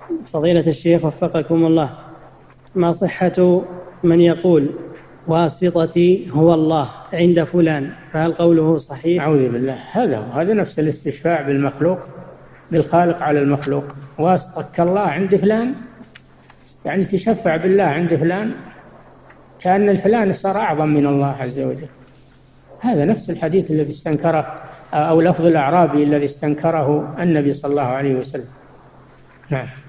فضيلة الشيخ وفقكم الله، ما صحة من يقول واسطتي هو الله عند فلان، فهل قوله صحيح؟ أعوذ بالله، هذا نفس الاستشفاع بالمخلوق، بالخالق على المخلوق. واسطك الله عند فلان، يعني تشفع بالله عند فلان كأن الفلان صار أعظم من الله عز وجل. هذا نفس الحديث الذي استنكره، أو لفظ الأعرابي الذي استنكره النبي صلى الله عليه وسلم. نعم.